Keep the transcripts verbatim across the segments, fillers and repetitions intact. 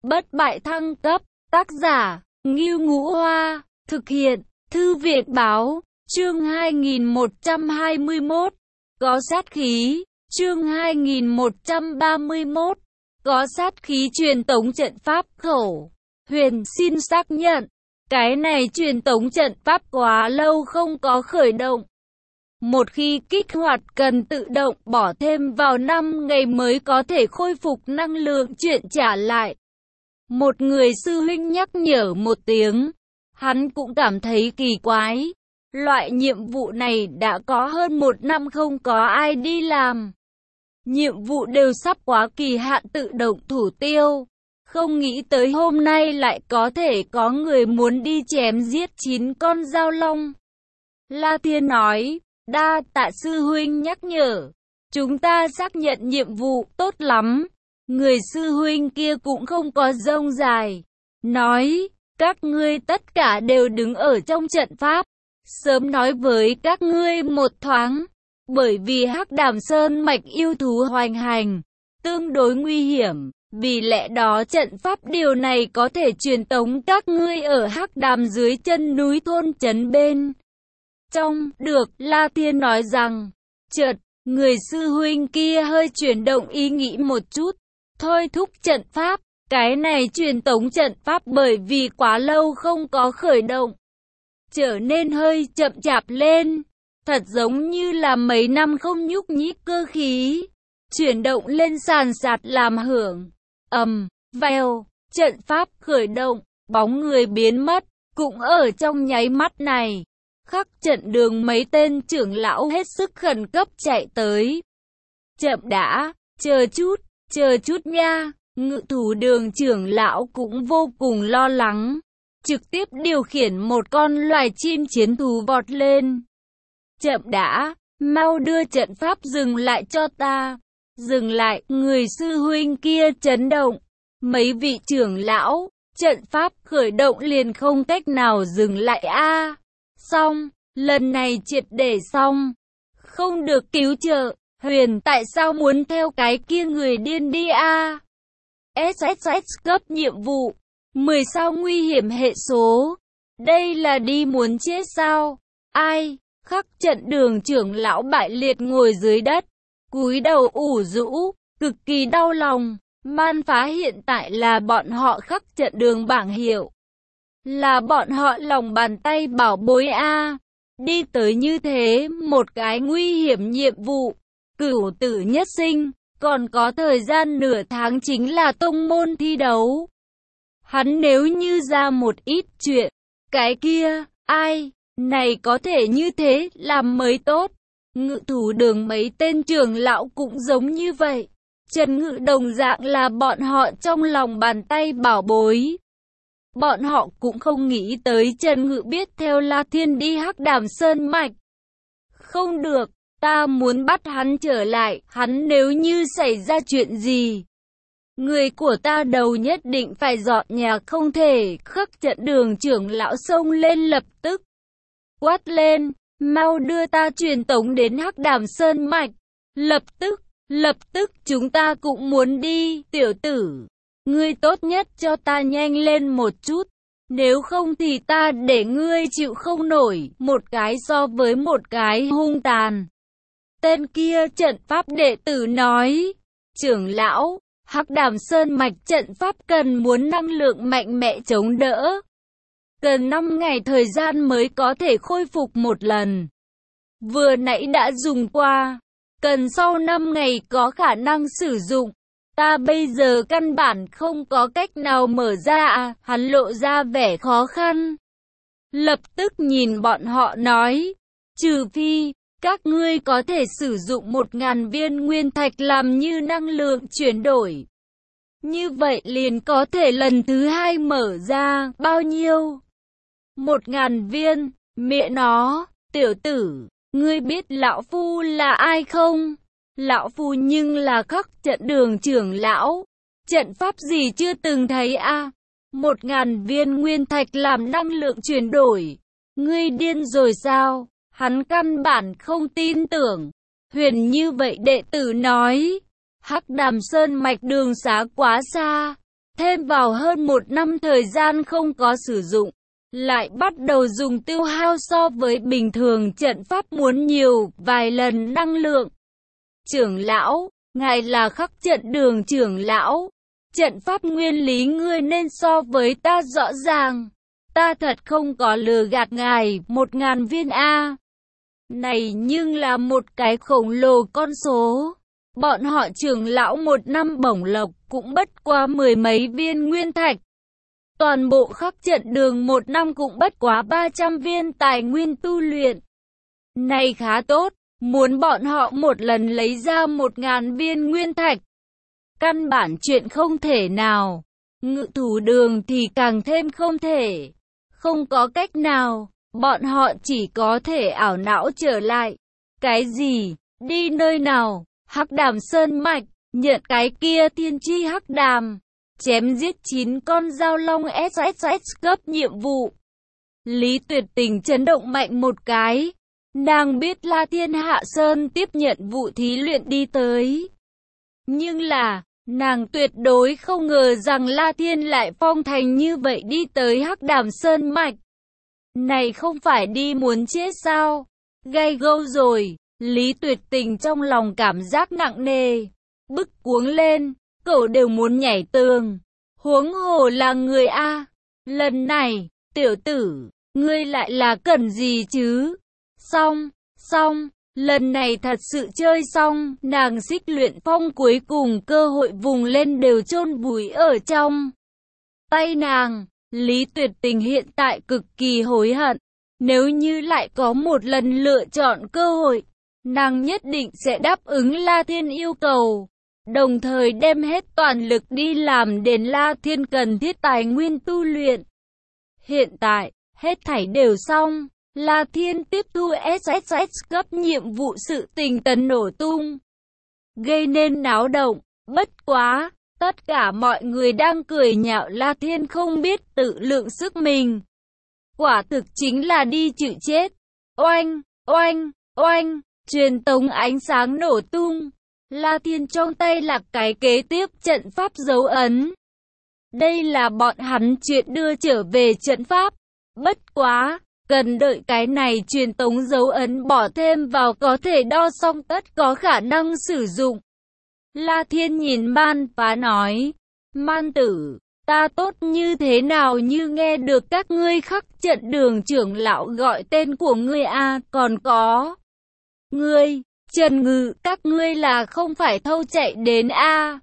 bất bại thăng cấp, tác giả, Ngưu Ngũ Hoa, thực hiện, Thư viện Báo, chương hai nghìn một trăm hai mươi mốt, có sát khí, chương hai nghìn một trăm ba mươi mốt, có sát khí truyền tống trận pháp khẩu. Huyền xin xác nhận, cái này truyền tống trận pháp quá lâu không có khởi động. Một khi kích hoạt cần tự động bỏ thêm vào năm ngày mới có thể khôi phục năng lượng chuyển trả lại. Một người sư huynh nhắc nhở một tiếng, hắn cũng cảm thấy kỳ quái. Loại nhiệm vụ này đã có hơn một năm không có ai đi làm. Nhiệm vụ đều sắp quá kỳ hạn tự động thủ tiêu. Không nghĩ tới hôm nay lại có thể có người muốn đi chém giết chín con dao long. La Thiên nói, đa tạ sư huynh nhắc nhở. Chúng ta xác nhận nhiệm vụ tốt lắm. Người sư huynh kia cũng không có rông dài. Nói, các ngươi tất cả đều đứng ở trong trận pháp. Sớm nói với các ngươi một thoáng. Bởi vì Hắc Đàm Sơn mạch yêu thú hoành hành, tương đối nguy hiểm. Vì lẽ đó trận pháp điều này có thể truyền tống các ngươi ở Hắc Đàm dưới chân núi thôn trấn bên trong. Được, La Thiên nói rằng. Chợt, người sư huynh kia hơi chuyển động ý nghĩ một chút. Thôi thúc trận pháp, cái này truyền tống trận pháp bởi vì quá lâu không có khởi động, trở nên hơi chậm chạp lên. Thật giống như là mấy năm không nhúc nhích cơ khí. Chuyển động lên sàn sạt làm hưởng. Ầm, vèo, trận pháp khởi động, bóng người biến mất, cũng ở trong nháy mắt này. Khắc trận đường mấy tên trưởng lão hết sức khẩn cấp chạy tới. Chậm đã, chờ chút, chờ chút nha. Ngự thủ đường trưởng lão cũng vô cùng lo lắng. Trực tiếp điều khiển một con loài chim chiến thú vọt lên. Chậm đã, mau đưa trận pháp dừng lại cho ta. Dừng lại, người sư huynh kia chấn động. Mấy vị trưởng lão, trận pháp khởi động liền không cách nào dừng lại a. À, xong, lần này triệt để xong. Không được cứu trợ, Huyền tại sao muốn theo cái kia người điên đi a? À? ét ét ét cấp nhiệm vụ, mười sao nguy hiểm hệ số. Đây là đi muốn chết sao? Ai? Khắc trận đường trưởng lão bại liệt ngồi dưới đất, cúi đầu ủ rũ, cực kỳ đau lòng. Man phá hiện tại là bọn họ khắc trận đường bảng hiệu. Là bọn họ lòng bàn tay bảo bối a. À. Đi tới như thế, một cái nguy hiểm nhiệm vụ, cửu tử nhất sinh, còn có thời gian nửa tháng chính là tông môn thi đấu. Hắn nếu như ra một ít chuyện, cái kia, ai, này có thể như thế làm mới tốt. Ngự thủ đường mấy tên trưởng lão cũng giống như vậy. Trần Ngự đồng dạng là bọn họ trong lòng bàn tay bảo bối. Bọn họ cũng không nghĩ tới Trần Ngự biết theo La Thiên đi Hắc Đàm Sơn mạch. Không được, ta muốn bắt hắn trở lại, hắn nếu như xảy ra chuyện gì, người của ta đầu nhất định phải dọn nhà không thể. Khắc trận đường trưởng lão xông lên lập tức quát lên, mau đưa ta truyền tống đến Hắc Đàm Sơn mạch. Lập tức, lập tức chúng ta cũng muốn đi. Tiểu tử, ngươi tốt nhất cho ta nhanh lên một chút. Nếu không thì ta để ngươi chịu không nổi. Một cái so với một cái hung tàn. Tên kia trận pháp đệ tử nói, trưởng lão, Hắc Đàm Sơn mạch trận pháp cần muốn năng lượng mạnh mẽ chống đỡ. Cần năm ngày thời gian mới có thể khôi phục một lần. Vừa nãy đã dùng qua, cần sau năm ngày có khả năng sử dụng. Ta bây giờ căn bản không có cách nào mở ra à, hắn lộ ra vẻ khó khăn. Lập tức nhìn bọn họ nói, trừ phi, các ngươi có thể sử dụng một ngàn viên nguyên thạch làm như năng lượng chuyển đổi. Như vậy liền có thể lần thứ hai mở ra, bao nhiêu? Một ngàn viên, mẹ nó, tiểu tử, ngươi biết lão phu là ai không? Lão phu nhưng là khắc trận đường trưởng lão, trận pháp gì chưa từng thấy a? À? Một ngàn viên nguyên thạch làm năng lượng chuyển đổi, ngươi điên rồi sao? Hắn căn bản không tin tưởng. Huyền như vậy đệ tử nói, Hắc Đàm Sơn mạch đường xá quá xa, thêm vào hơn một năm thời gian không có sử dụng, lại bắt đầu dùng tiêu hao so với bình thường trận pháp muốn nhiều vài lần năng lượng. Trưởng lão, ngài là khắc trận đường trưởng lão, trận pháp nguyên lý ngươi nên so với ta rõ ràng. Ta thật không có lừa gạt ngài, một ngàn viên A. Này nhưng là một cái khổng lồ con số. Bọn họ trưởng lão một năm bổng lộc cũng bất quá mười mấy viên nguyên thạch. Toàn bộ khắc trận đường một năm cũng bất quá ba trăm viên tài nguyên tu luyện. Này khá tốt, muốn bọn họ một lần lấy ra một ngàn viên nguyên thạch. Căn bản chuyện không thể nào. Ngự thủ đường thì càng thêm không thể. Không có cách nào, bọn họ chỉ có thể ảo não trở lại. Cái gì? Đi nơi nào? Hắc Đàm Sơn Mạch, nhận cái kia thiên chi hắc đàm. Chém giết chín con giao long ét ét ét cấp nhiệm vụ. Lý Tuyệt Tình chấn động mạnh một cái. Nàng biết La Thiên Hạ Sơn tiếp nhận vụ thí luyện đi tới. Nhưng là, nàng tuyệt đối không ngờ rằng La Thiên lại phong thành như vậy đi tới Hắc Đàm Sơn Mạch. Này không phải đi muốn chết sao? Gay gâu rồi, Lý Tuyệt Tình trong lòng cảm giác nặng nề. Bức cuống lên, cậu đều muốn nhảy tường. Huống hồ là người A. Lần này, tiểu tử, ngươi lại là cần gì chứ? Xong, xong. Lần này thật sự chơi xong, nàng xích luyện phong cuối cùng cơ hội vùng lên đều chôn vùi ở trong tay nàng. Lý Tuyệt Tình hiện tại cực kỳ hối hận. Nếu như lại có một lần lựa chọn cơ hội, nàng nhất định sẽ đáp ứng La Thiên yêu cầu, đồng thời đem hết toàn lực đi làm đền La Thiên cần thiết tài nguyên tu luyện. Hiện tại, hết thảy đều xong. La Thiên tiếp thu ét ét ét cấp nhiệm vụ sự tình tấn nổ tung, gây nên náo động. Bất quá, tất cả mọi người đang cười nhạo La Thiên không biết tự lượng sức mình. Quả thực chính là đi chịu chết. Oanh, oanh, oanh, truyền tống ánh sáng nổ tung. La Thiên trong tay là cái kế tiếp trận pháp dấu ấn. Đây là bọn hắn chuyện đưa trở về trận pháp. Bất quá, cần đợi cái này truyền tống dấu ấn bỏ thêm vào có thể đo xong tất có khả năng sử dụng. La Thiên nhìn Man Phá nói, Man tử, ta tốt như thế nào như nghe được các ngươi khắc trận đường trưởng lão gọi tên của ngươi a, còn có ngươi, Trần Ngự, các ngươi là không phải thâu chạy đến a.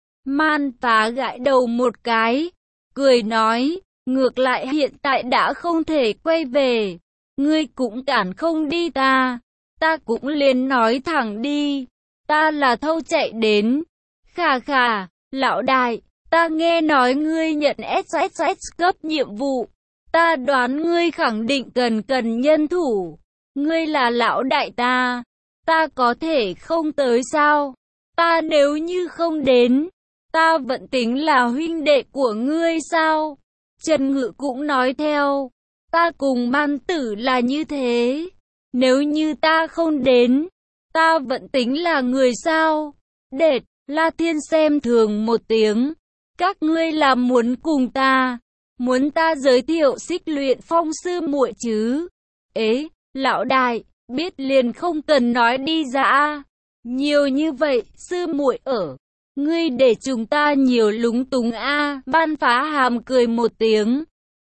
Man Phá gãi đầu một cái, cười nói, ngược lại hiện tại đã không thể quay về, ngươi cũng cản không đi ta, ta cũng liền nói thẳng đi, ta là thâu chạy đến. Khà khà, lão đại, ta nghe nói ngươi nhận ét ét ét cấp nhiệm vụ, ta đoán ngươi khẳng định cần cần nhân thủ, ngươi là lão đại ta, ta có thể không tới sao? Ta nếu như không đến, ta vẫn tính là huynh đệ của ngươi sao? Trần Ngự cũng nói theo, ta cùng Man tử là như thế, nếu như ta không đến, ta vẫn tính là người sao? Đệt, La Thiên xem thường một tiếng, các ngươi là muốn cùng ta, muốn ta giới thiệu xích luyện phong sư muội chứ? Ế, lão đại, biết liền không cần nói đi ra, nhiều như vậy, sư muội ở. Ngươi để chúng ta nhiều lúng túng a. Ban Phá Hàm cười một tiếng.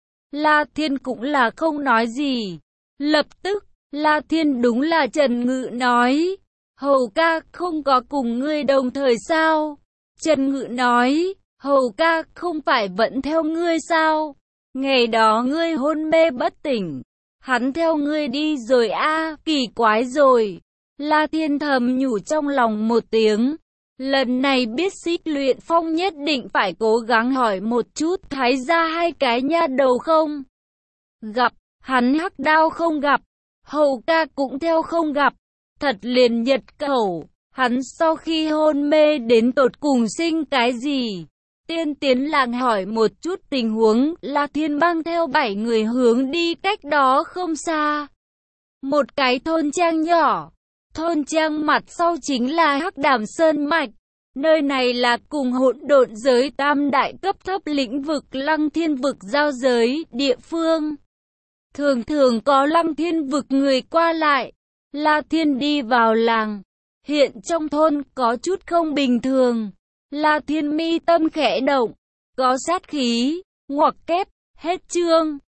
La Thiên cũng là không nói gì. Lập tức, La Thiên đúng là Trần Ngự nói. Hầu ca không có cùng ngươi đồng thời sao? Trần Ngự nói, hầu ca không phải vẫn theo ngươi sao? Ngày đó ngươi hôn mê bất tỉnh, hắn theo ngươi đi rồi a, kỳ quái rồi. La Thiên thầm nhủ trong lòng một tiếng. Lần này biết xích luyện phong nhất định phải cố gắng hỏi một chút Thái gia hai cái nha đầu không gặp, hắn Hắc Đao không gặp, hầu ca cũng theo không gặp, thật liền nhật cẩu, hắn sau khi hôn mê đến tột cùng sinh cái gì? Tiên tiến làng hỏi một chút tình huống, La Thiên mang theo bảy người hướng đi cách đó không xa. Một cái thôn trang nhỏ. Thôn trang mặt sau chính là Hắc Đàm Sơn Mạch. Nơi này là cùng hỗn độn giới tam đại cấp thấp lĩnh vực Lăng Thiên vực giao giới địa phương. Thường thường có Lăng Thiên vực người qua lại. La Thiên đi vào làng. Hiện trong thôn có chút không bình thường. La Thiên mi tâm khẽ động. Có sát khí. Ngoặc kép. Hết chương.